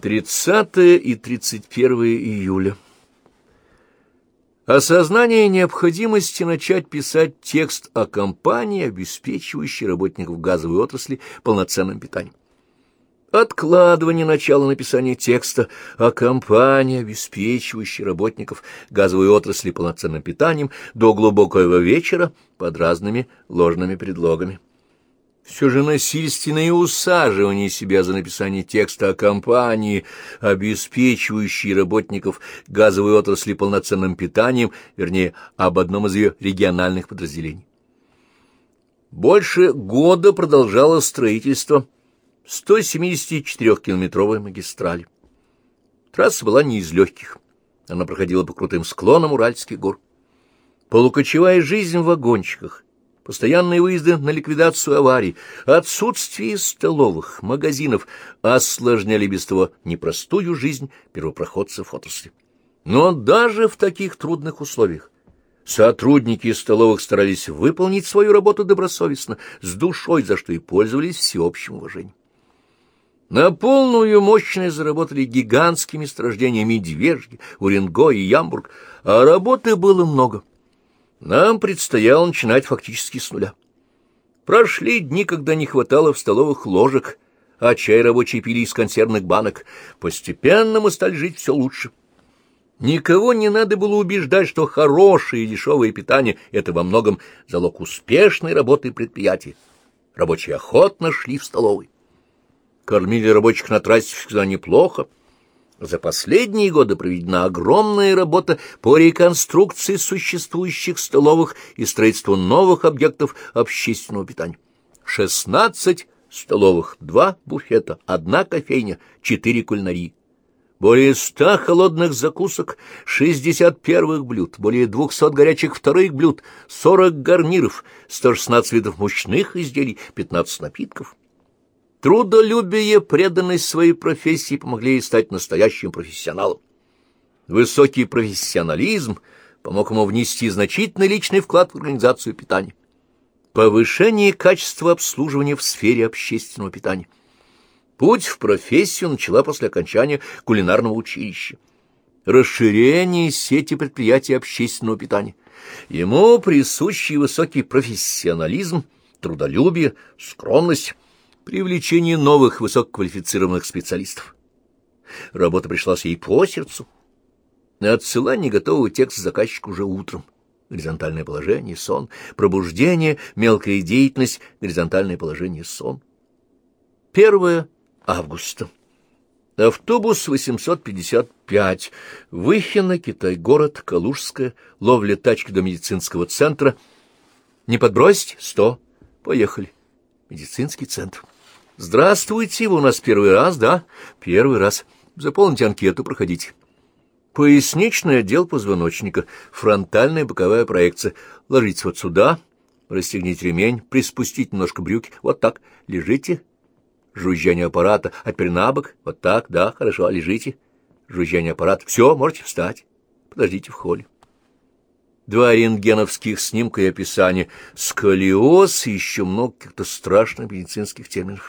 30 и 31 июля. Осознание необходимости начать писать текст о кампании, обеспечивающей работников газовой отрасли полноценным питанием. Откладывание начала написания текста о кампании, обеспечивающей работников газовой отрасли полноценным питанием, до глубокого вечера под разными ложными предлогами. Все же насильственное усаживание себя за написание текста о кампании, обеспечивающей работников газовой отрасли полноценным питанием, вернее, об одном из ее региональных подразделений. Больше года продолжалось строительство 174-километровой магистрали. Трасса была не из легких. Она проходила по крутым склонам Уральских гор. Полукочевая жизнь в вагончиках, постоянные выезды на ликвидацию аварий, отсутствие столовых, магазинов осложняли без того непростую жизнь первопроходцев отрасли. Но даже в таких трудных условиях сотрудники столовых старались выполнить свою работу добросовестно, с душой, за что и пользовались всеобщим уважением. На полную мощность заработали гигантскими месторождениями Медвежье, Уренгой и Ямбург, а работы было много. Нам предстояло начинать фактически с нуля. Прошли дни, когда не хватало в столовых ложек, а чай рабочие пили из консервных банок. Постепенно мы стали жить все лучше. Никого не надо было убеждать, что хорошее и дешевое питание — это во многом залог успешной работы предприятия. Рабочие охотно шли в столовой. Кормили рабочих на трассе всегда неплохо. За последние годы проведена огромная работа по реконструкции существующих столовых и строительству новых объектов общественного питания. 16 столовых, 2 буфета, 1 кофейня, 4 кулинарии. Более 100 холодных закусок, 60 первых блюд, более 200 горячих вторых блюд, 40 гарниров, 116 видов мучных изделий, 15 напитков. Трудолюбие, преданность своей профессии помогли ей стать настоящим профессионалом. Высокий профессионализм помог ему внести значительный личный вклад в организацию питания. Повышение качества обслуживания в сфере общественного питания. Путь в профессию начала после окончания кулинарного училища. Расширение сети предприятий общественного питания. Ему присущий высокий профессионализм, трудолюбие, скромность, привлечение новых высококвалифицированных специалистов. Работа пришлась ей по сердцу. Отсылание готового текста заказчику уже утром. Горизонтальное положение, сон. Пробуждение, мелкая деятельность, горизонтальное положение, сон. 1 августа. Автобус 855. Выхино, Китай-город, Калужская. Ловля тачки до медицинского центра. Не подбросить? 100. Поехали. Медицинский центр. Здравствуйте, вы у нас первый раз, да? Первый раз. Заполните анкету, проходите. Поясничный отдел позвоночника, фронтальная боковая проекция. Ложитесь вот сюда, расстегните ремень, приспустите немножко брюки. Вот так, лежите. Жужжание аппарата, а теперь на бок. Вот так, да, хорошо, лежите. Жужжание аппарата. Все, можете встать. Подождите в холле. 2 рентгеновских снимка и описания. Сколиоз и еще много каких-то страшных медицинских терминов.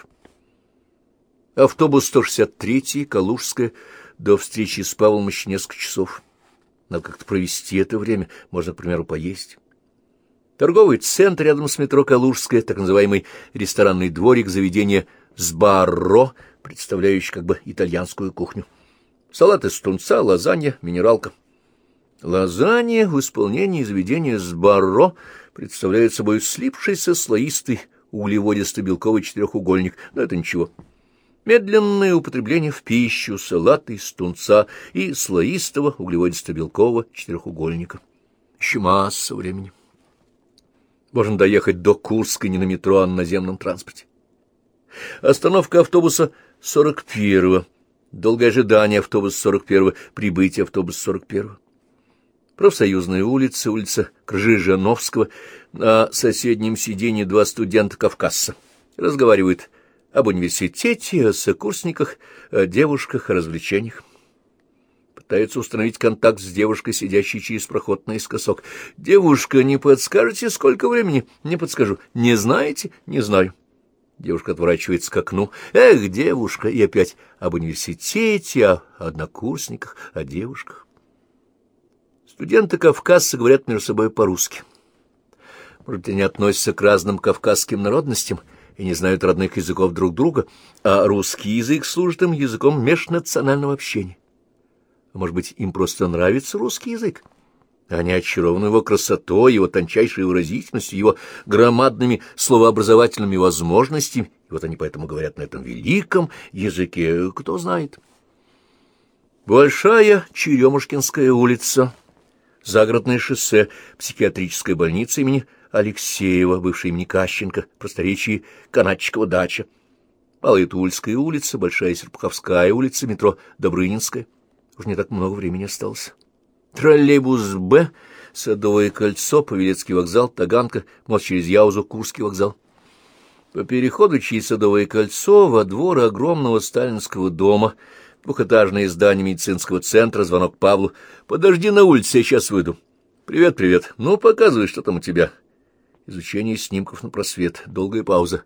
Автобус 163, Калужская. До встречи с Павлом еще несколько часов. Надо как-то провести это время. Можно, к примеру, поесть. Торговый центр рядом с метро Калужская, так называемый ресторанный дворик, заведение «Сбарро», представляющий как бы итальянскую кухню. Салат из тунца, лазанья, минералка. Лазанья в исполнении заведения «Сбарро» представляет собой слипшийся слоистый углеводисто-белковый четырехугольник, но это ничего. Медленное употребление в пищу салата из тунца и слоистого углеводисто-белкового четырехугольника. Еще масса времени. Можно доехать до Курска не на метро, а на наземном транспорте. Остановка автобуса 41-го. Долгое ожидание автобуса 41-го, прибытие автобуса 41-го. Профсоюзная улица, улица Кржижановского. На соседнем сиденье 2 студента-кавказца. Разговаривают об университете, о сокурсниках, о девушках, о развлечениях. Пытаются установить контакт с девушкой, сидящей через проход наискосок. «Девушка, не подскажете, сколько времени?» «Не подскажу». «Не знаете?» «Не знаю». Девушка отворачивается к окну. Эх, девушка! И опять об университете, о однокурсниках, о девушках. Студенты-кавказцы говорят между собой по-русски. Может быть, они относятся к разным кавказским народностям и не знают родных языков друг друга, а русский язык служит им языком межнационального общения. А может быть, им просто нравится русский язык? Они очарованы его красотой, его тончайшей выразительностью, его громадными словообразовательными возможностями, и вот они поэтому говорят на этом великом языке, кто знает. Большая Черемушкинская улица, загородное шоссе, психиатрическая больница имени Алексеева, бывшая имени Кащенко, просторечие Канатчикова дача, Малая Тульская улица, Большая Серпуховская улица, метро Добрынинская. Уж не так много времени осталось. Троллейбус Б, Садовое кольцо, Павелецкий вокзал, Таганка, мост через Яузу, Курский вокзал. По переходу через Садовое кольцо во двор огромного сталинского дома, двухэтажное здание медицинского центра, звонок Павлу. «Подожди на улице, я сейчас выйду». «Привет, привет. Ну, показывай, что там у тебя». Изучение снимков на просвет. Долгая пауза.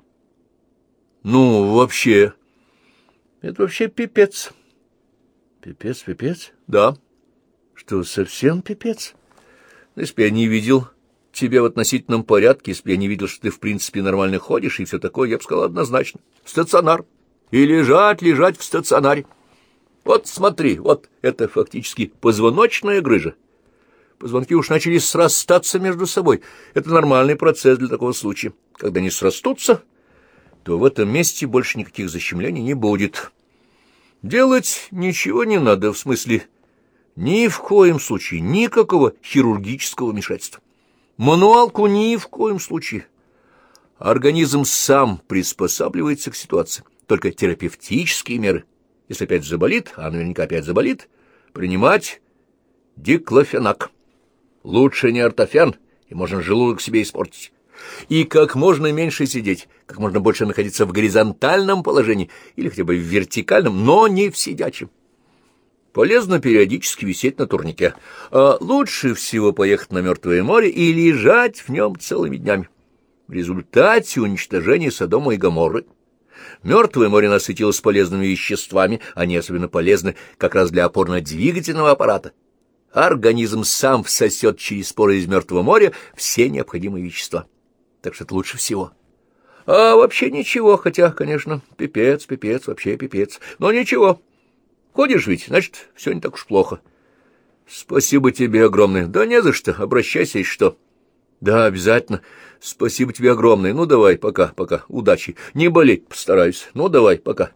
«Ну, вообще...» «Это вообще пипец». «Пипец, пипец?» «Да». «Что, совсем пипец? Если бы я не видел тебя в относительном порядке, если бы я не видел, что ты в принципе нормально ходишь и все такое, я бы сказал однозначно. Стационар. И лежать в стационаре. Вот смотри, вот это фактически позвоночная грыжа. Позвонки уж начали срастаться между собой. Это нормальный процесс для такого случая. Когда они срастутся, то в этом месте больше никаких защемлений не будет. Делать ничего не надо, в смысле... Ни в коем случае никакого хирургического вмешательства. Мануалку ни в коем случае. Организм сам приспосабливается к ситуации. Только терапевтические меры. Если опять заболит, а наверняка опять заболит, принимать диклофенак. Лучше не ортофен, и можно желудок себе испортить. И как можно меньше сидеть, как можно больше находиться в горизонтальном положении или хотя бы в вертикальном, но не в сидячем. Полезно периодически висеть на турнике, а лучше всего поехать на Мертвое море и лежать в нем целыми днями. В результате уничтожения Содома и Гоморры Мертвое море насытилось полезными веществами, они особенно полезны как раз для опорно-двигательного аппарата. Организм сам всосет через поры из Мертвого моря все необходимые вещества. Так что это лучше всего. А вообще ничего, хотя, конечно, пипец, вообще пипец, но ничего. Ходишь ведь, значит, все не так уж плохо. Спасибо тебе огромное. Да не за что, обращайся, если что. Да, обязательно. Спасибо тебе огромное. Ну, давай, пока. Удачи. Не болеть постараюсь. Ну, давай, пока.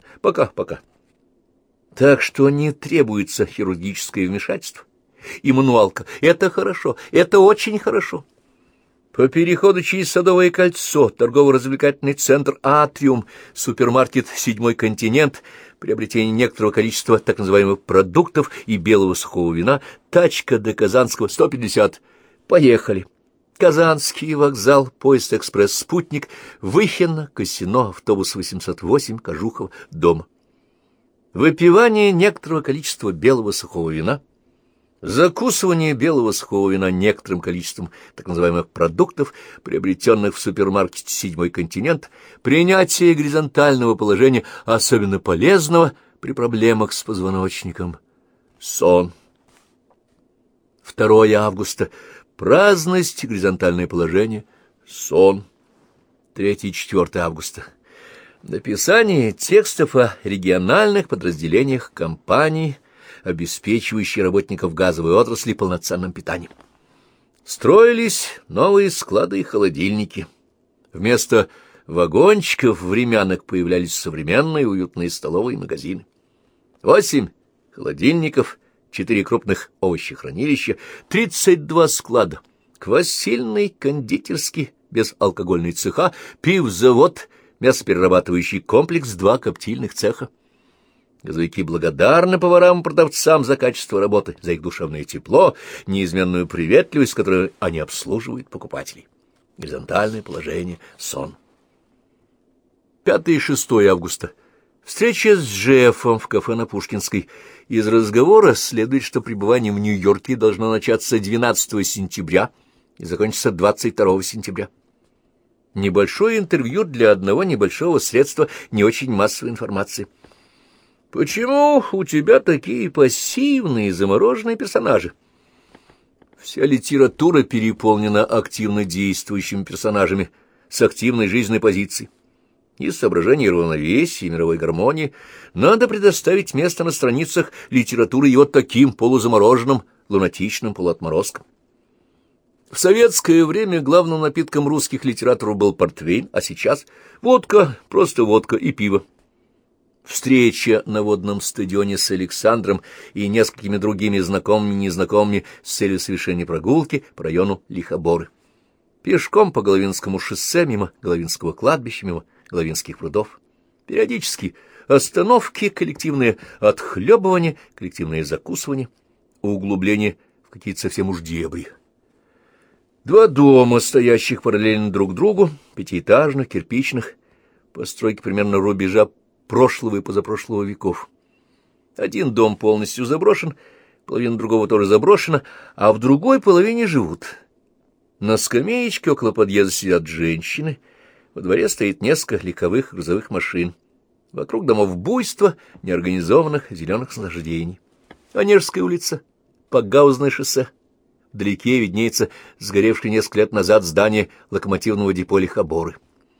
Так что не требуется хирургическое вмешательство. И мануалка. Это хорошо, это очень хорошо. По переходу через Садовое кольцо, торгово-развлекательный центр «Атриум», супермаркет «Седьмой континент», приобретение некоторого количества так называемых продуктов и белого сухого вина, тачка до Казанского 150. Поехали. Казанский вокзал, поезд «Экспресс Спутник», Выхино, Косино, автобус 808, Кожухово, дом. Выпивание некоторого количества белого сухого вина, закусывание белого сухого вина некоторым количеством так называемых продуктов, приобретенных в супермаркете «Седьмой континент», принятие горизонтального положения, особенно полезного при проблемах с позвоночником. Сон. 2 августа. Праздность, горизонтальное положение, сон. 3-4 августа. Написание текстов о региональных подразделениях компаний, обеспечивающие работников газовой отрасли полноценным питанием. Строились новые склады и холодильники. Вместо вагончиков-времянок появлялись современные уютные столовые магазины. 8 холодильников, 4 крупных овощехранилища, 32 склада, квасильный, кондитерский, безалкогольный цеха, пивзавод, мясоперерабатывающий комплекс, 2 коптильных цеха. Газовики благодарны поварам и продавцам за качество работы, за их душевное тепло, неизменную приветливость, с которой они обслуживают покупателей. Горизонтальное положение, сон. 5 и 6 августа. Встреча с Джеффом в кафе на Пушкинской. Из разговора следует, что пребывание в Нью-Йорке должно начаться 12 сентября и закончиться 22 сентября. Небольшое интервью для одного небольшого средства не очень массовой информации. Почему у тебя такие пассивные, замороженные персонажи? Вся литература переполнена активно действующими персонажами с активной жизненной позицией. Из соображений равновесия и мировой гармонии надо предоставить место на страницах литературы и вот таким полузамороженным, лунатичным полуотморозкам. В советское время главным напитком русских литераторов был портвейн, а сейчас водка, просто водка и пиво. Встреча на водном стадионе с Александром и несколькими другими знакомыми и незнакомыми с целью совершения прогулки по району Лихоборы. Пешком по Головинскому шоссе, мимо Головинского кладбища, мимо Головинских прудов. Периодически остановки, коллективное отхлебывание, коллективное закусывание, углубление в какие-то совсем уж дебри. Два дома, стоящих параллельно друг другу, пятиэтажных, кирпичных, постройки примерно рубежа прошлого и позапрошлого веков. Один дом полностью заброшен, половина другого тоже заброшена, а в другой половине живут. На скамеечке около подъезда сидят женщины, во дворе стоит несколько легковых грузовых машин. Вокруг домов буйство неорганизованных зеленых наслаждений. Онежская улица, Пагаузное шоссе. Вдалеке виднеется сгоревшее несколько лет назад здание локомотивного депо Лихоборы.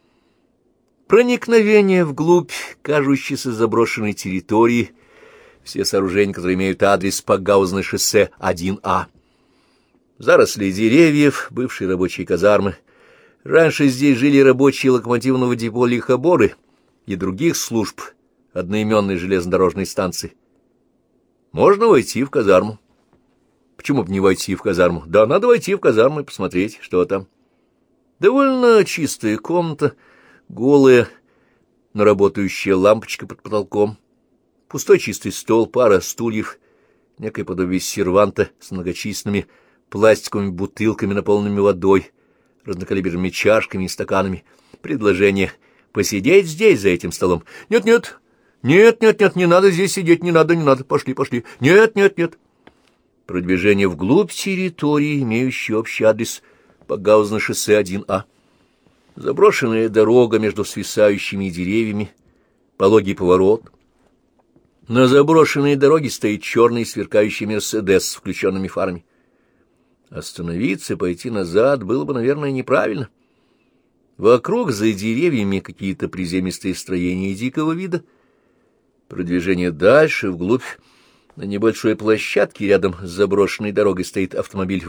Проникновение вглубь кажущейся заброшенной территории, все сооружения, которые имеют адрес Пагаузное шоссе 1А. Заросли деревьев, бывшие рабочие казармы. Раньше здесь жили рабочие локомотивного депо Лихоборы и других служб одноименной железнодорожной станции. Можно войти в казарму. Почему бы не войти в казарму? Да, надо войти в казарму и посмотреть, что там. Довольно чистая комната, голая, но работающая лампочка под потолком, пустой чистый стол, пара стульев, некое подобие серванта с многочисленными пластиковыми бутылками, наполненными водой, разнокалиберными чашками и стаканами. Предложение посидеть здесь, за этим столом. Нет, не надо здесь сидеть, не надо, пошли. Нет. Продвижение вглубь территории, имеющей общий адрес Пагаузное шоссе 1А. Заброшенная дорога между свисающими деревьями, пологий поворот. На заброшенной дороге стоит черный сверкающий «Мерседес» с включенными фарами. Остановиться, пойти назад было бы, наверное, неправильно. Вокруг за деревьями какие-то приземистые строения дикого вида. Продвижение дальше, вглубь. На небольшой площадке рядом с заброшенной дорогой стоит автомобиль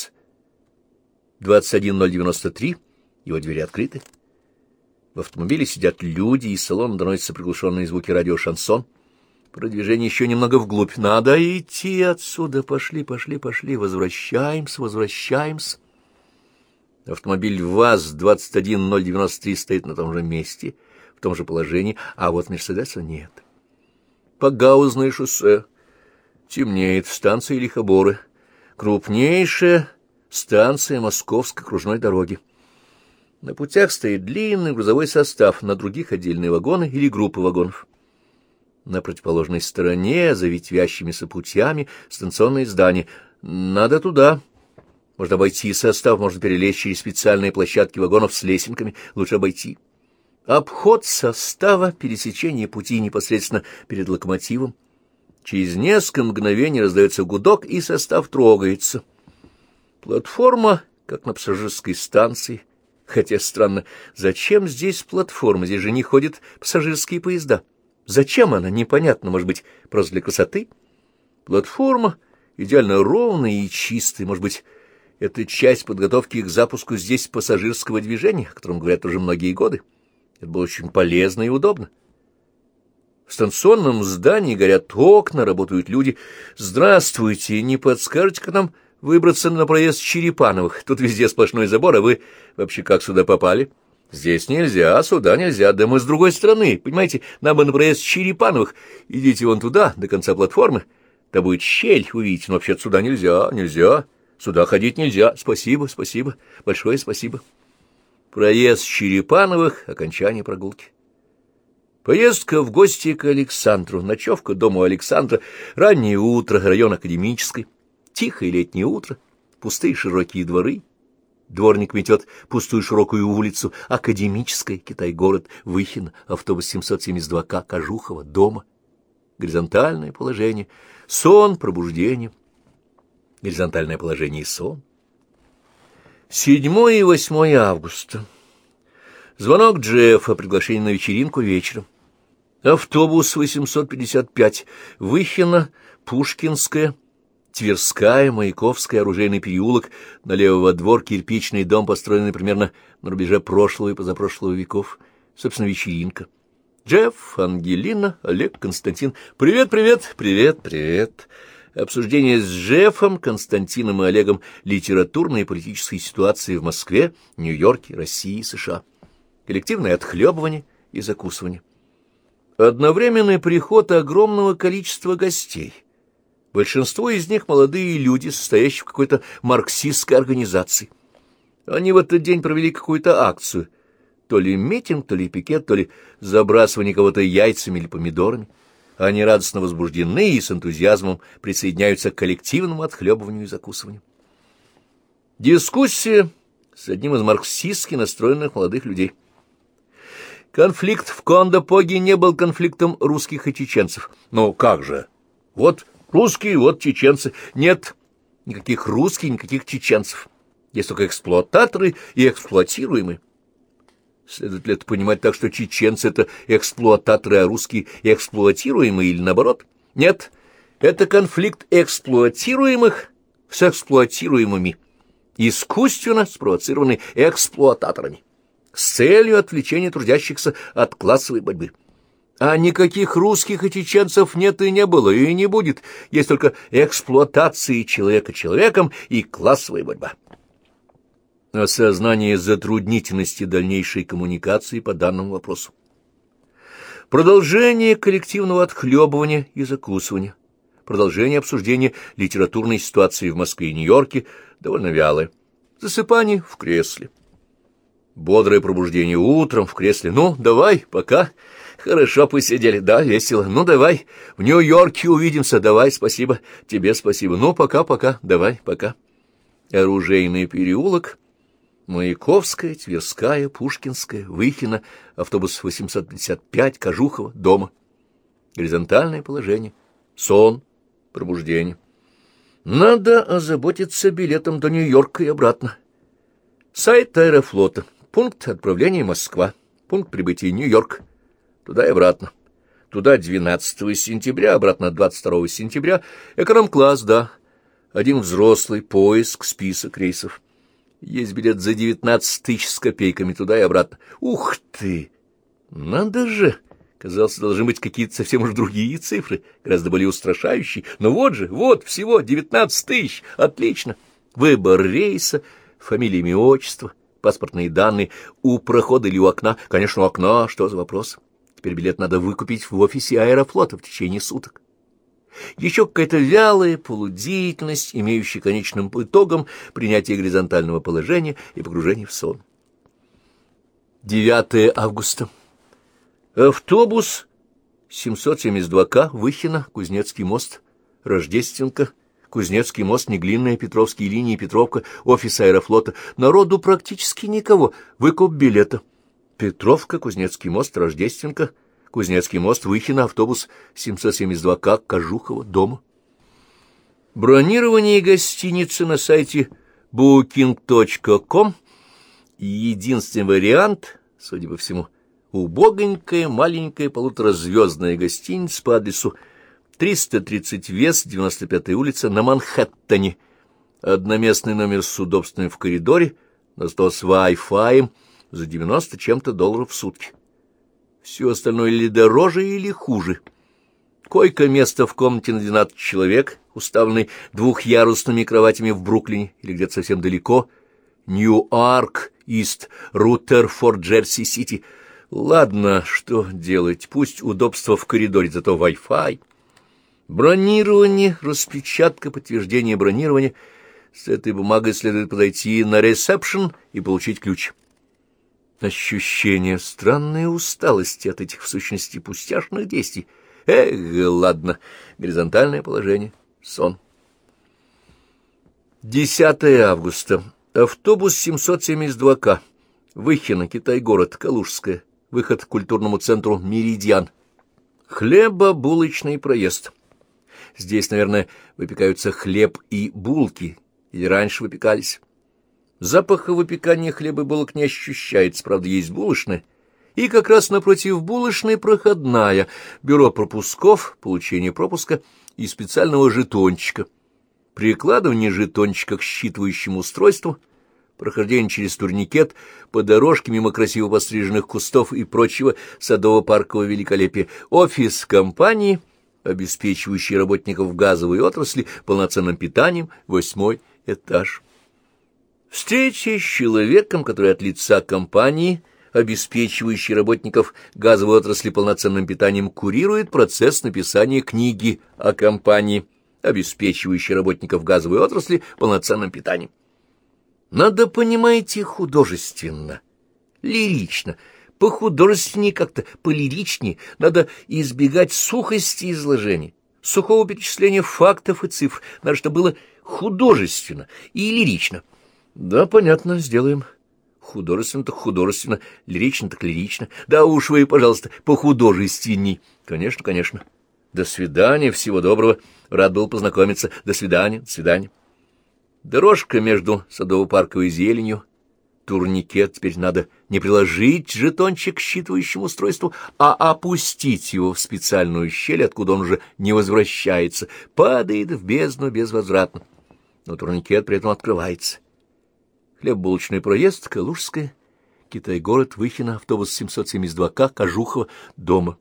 ВАЗ-21093. Его двери открыты. В автомобиле сидят люди, из салона доносятся приглушенные звуки радиошансон. Продвижение еще немного вглубь. Надо идти отсюда. Пошли. Возвращаемся. Автомобиль ВАЗ-21093 стоит на том же месте, в том же положении, а вот Мерседеса нет. Пагаузное шоссе. Темнеет, станция Лихоборы. Крупнейшая станция Московской окружной дороги. На путях стоит длинный грузовой состав, на других отдельные вагоны или группы вагонов. На противоположной стороне, за ветвящимися путями, станционные здания. Надо туда. Можно обойти состав, можно перелезть через специальные площадки вагонов с лесенками. Лучше обойти. Обход состава, пересечение пути непосредственно перед локомотивом. Через несколько мгновений раздается гудок, и состав трогается. Платформа, как на пассажирской станции. Хотя странно, зачем здесь платформа? Здесь же не ходят пассажирские поезда. Зачем она? Непонятно, может быть, просто для красоты? Платформа идеально ровная и чистая. Может быть, это часть подготовки к запуску здесь пассажирского движения, о котором говорят уже многие годы. Это было очень полезно и удобно. В станционном здании горят окна, работают люди. Здравствуйте, не подскажете, как нам выбраться на проезд Черепановых? Тут везде сплошной забор, а вы вообще как сюда попали? Здесь нельзя, сюда нельзя, да мы с другой стороны, понимаете, нам бы на проезд Черепановых. Идите вон туда, до конца платформы, там будет щель, увидите, но вообще сюда нельзя, сюда ходить нельзя. Спасибо, большое спасибо. Проезд Черепановых, окончание прогулки. Поездка в гости к Александру, ночевка дома у Александра, раннее утро, район Академический, тихое летнее утро, пустые широкие дворы, Дворник метет пустую широкую улицу, Академическая, Китай-город, Выхино, автобус 772К, Кожухова, дома. Горизонтальное положение, сон, пробуждение. Горизонтальное положение и сон. 7 и 8 августа. Звонок Джеффа, приглашение на вечеринку вечером. Автобус 855, Выхино, Пушкинская, Тверская, Маяковская, Оружейный переулок, налево во двор, кирпичный дом, построенный примерно на рубеже прошлого и позапрошлого веков. Собственно, вечеринка. Джефф, Ангелина, Олег, Константин. Привет, привет, привет, привет. Обсуждение с Джеффом, Константином и Олегом литературной и политической ситуации в Москве, Нью-Йорке, России и США. Коллективное отхлебывание и закусывание. Одновременный приход огромного количества гостей. Большинство из них молодые люди, состоящие в какой-то марксистской организации. Они в этот день провели какую-то акцию. То ли митинг, то ли пикет, то ли забрасывание кого-то яйцами или помидорами. Они радостно возбуждены и с энтузиазмом присоединяются к коллективному отхлебыванию и закусыванию. Дискуссия с одним из марксистски настроенных молодых людей. Конфликт в Кондопоге не был конфликтом русских и чеченцев. Ну как же? Вот русские, вот чеченцы. Нет никаких русских, никаких чеченцев. Есть только эксплуататоры и эксплуатируемые. Следует ли это понимать так, что чеченцы — это эксплуататоры, а русские — эксплуатируемые, или наоборот? Нет, это конфликт эксплуатируемых с эксплуатируемыми, искусственно спровоцированный эксплуататорами, с целью отвлечения трудящихся от классовой борьбы. А никаких русских и чеченцев нет и не было, и не будет. Есть только эксплуатация человека человеком и классовая борьба. Осознание затруднительности дальнейшей коммуникации по данному вопросу. Продолжение коллективного отхлебывания и закусывания. Продолжение обсуждения литературной ситуации в Москве и Нью-Йорке довольно вялое. Засыпание в кресле. Бодрое пробуждение утром в кресле. Ну, давай, пока. Хорошо посидели. Да, весело. Ну, давай. В Нью-Йорке увидимся. Давай, спасибо. Тебе спасибо. Ну, пока-пока. Давай, пока. Оружейный переулок. Маяковская, Тверская, Пушкинская, Выхино, автобус 855, Кожухова, дома. Горизонтальное положение. Сон, пробуждение. Надо озаботиться билетом до Нью-Йорка и обратно. Сайт Аэрофлота. Пункт отправления Москва. Пункт прибытия Нью-Йорк. Туда и обратно. Туда 12 сентября, обратно 22 сентября. Эконом-класс, да. Один взрослый, поиск, список рейсов. Есть билет за 19 тысяч с копейками туда и обратно. Ух ты! Надо же! Казалось, должны быть какие-то совсем уж другие цифры, гораздо более устрашающие. Но вот же, вот, всего 19 тысяч. Отлично! Выбор рейса, фамилия, имя, отчество, паспортные данные. У прохода или у окна? Конечно, у окна. Что за вопрос? Теперь билет надо выкупить в офисе Аэрофлота в течение суток. Еще какая-то вялая полудеятельность, имеющая конечным итогом принятие горизонтального положения и погружение в сон. 9 августа. Автобус 772К, Выхино, Кузнецкий мост, Рождественка, Кузнецкий мост, Неглинная, Петровские линии, Петровка, офис Аэрофлота. Народу практически никого. Выкуп билета. Петровка, Кузнецкий мост, Рождественка, Кузнецкий мост, Выхино, автобус 772К, Кожухова, дома. Бронирование гостиницы на сайте booking.com. Единственный вариант, судя по всему, убогонькая, маленькая, полуторазвездная гостиница по адресу 330 Вест, 95-я улица, на Манхэттене. Одноместный номер с удобствами в коридоре, на стол с Wi-Fi за 90 чем-то долларов в сутки. Все остальное или дороже, или хуже. Койко-место в комнате на 12 человек, уставленной двухъярусными кроватями в Бруклине или где-то совсем далеко. Нью-Арк, Ист, Рутерфорд, Джерси-Сити. Ладно, что делать? Пусть удобство в коридоре, зато Wi-Fi. Бронирование, распечатка, подтверждение бронирования. С этой бумагой следует подойти на ресепшн и получить ключ. Ощущение странной усталости от этих, в сущности, пустяшных действий. Ладно, горизонтальное положение, сон. 10 августа. Автобус 772К. Выхино, Китай-город, Калужская. Выход к культурному центру «Меридиан». Хлебобулочный проезд. Здесь, наверное, выпекаются хлеб и булки, или раньше выпекались. Запаха выпекания хлеба и булок не ощущается, правда, есть булочная. И как раз напротив булочной проходная, бюро пропусков, получение пропуска и специального жетончика. Прикладывание жетончика к считывающему устройству, прохождение через турникет по дорожке мимо красиво постриженных кустов и прочего садово-паркового великолепия. Офис компании, обеспечивающий работников газовой отрасли полноценным питанием, 8-й этаж. Встреча с человеком, который от лица компании, обеспечивающий работников газовой отрасли полноценным питанием, курирует процесс написания книги о компании, обеспечивающей работников газовой отрасли полноценным питанием. Надо, понимаете, художественно, лирично, похудожественнее как-то, полиричнее, надо избегать сухости изложения, сухого перечисления фактов и цифр, надо, чтобы было художественно и лирично. Да, понятно, сделаем. Художественно так художественно, лирично так лирично. Да уж вы, пожалуйста, похудожественней. Конечно, конечно. До свидания, всего доброго. Рад был познакомиться. До свидания, до свидания. Дорожка между садово-парковой зеленью, турникет. Теперь надо не приложить жетончик к считывающему устройству, а опустить его в специальную щель, откуда он уже не возвращается, падает в бездну безвозвратно. Но турникет при этом открывается. Хлебобулочный проезд, Калужская, Китай-город, Выхино, автобус 772К, Кожухово, дома.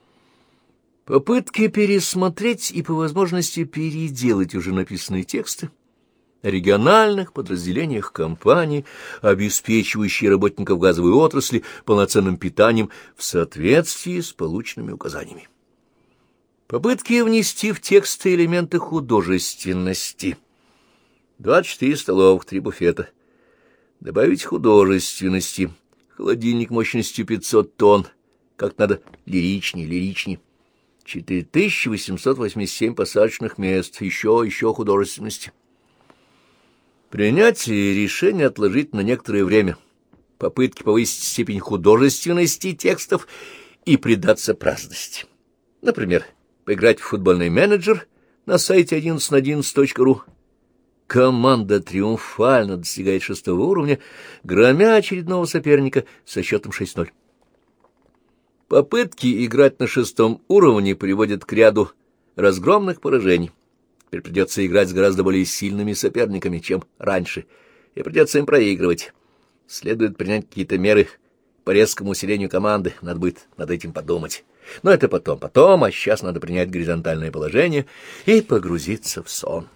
Попытки пересмотреть и по возможности переделать уже написанные тексты о региональных подразделениях компаний, обеспечивающие работников газовой отрасли полноценным питанием в соответствии с полученными указаниями. Попытки внести в тексты элементы художественности. 24 столовых, 3 буфета. Добавить художественности. Холодильник мощностью 500 тонн. Как надо лиричнее, лиричнее. 4887 посадочных мест. Еще художественности. Принятие решения отложить на некоторое время. Попытки повысить степень художественности текстов и предаться праздности. Например, поиграть в футбольный менеджер на сайте 1111.ru. Команда триумфально достигает 6-го уровня, громя очередного соперника со счетом 6-0. Попытки играть на 6-м уровне приводят к ряду разгромных поражений. Теперь придется играть с гораздо более сильными соперниками, чем раньше, и придется им проигрывать. Следует принять какие-то меры по резкому усилению команды, надо будет над этим подумать. Но это потом, а сейчас надо принять горизонтальное положение и погрузиться в сон.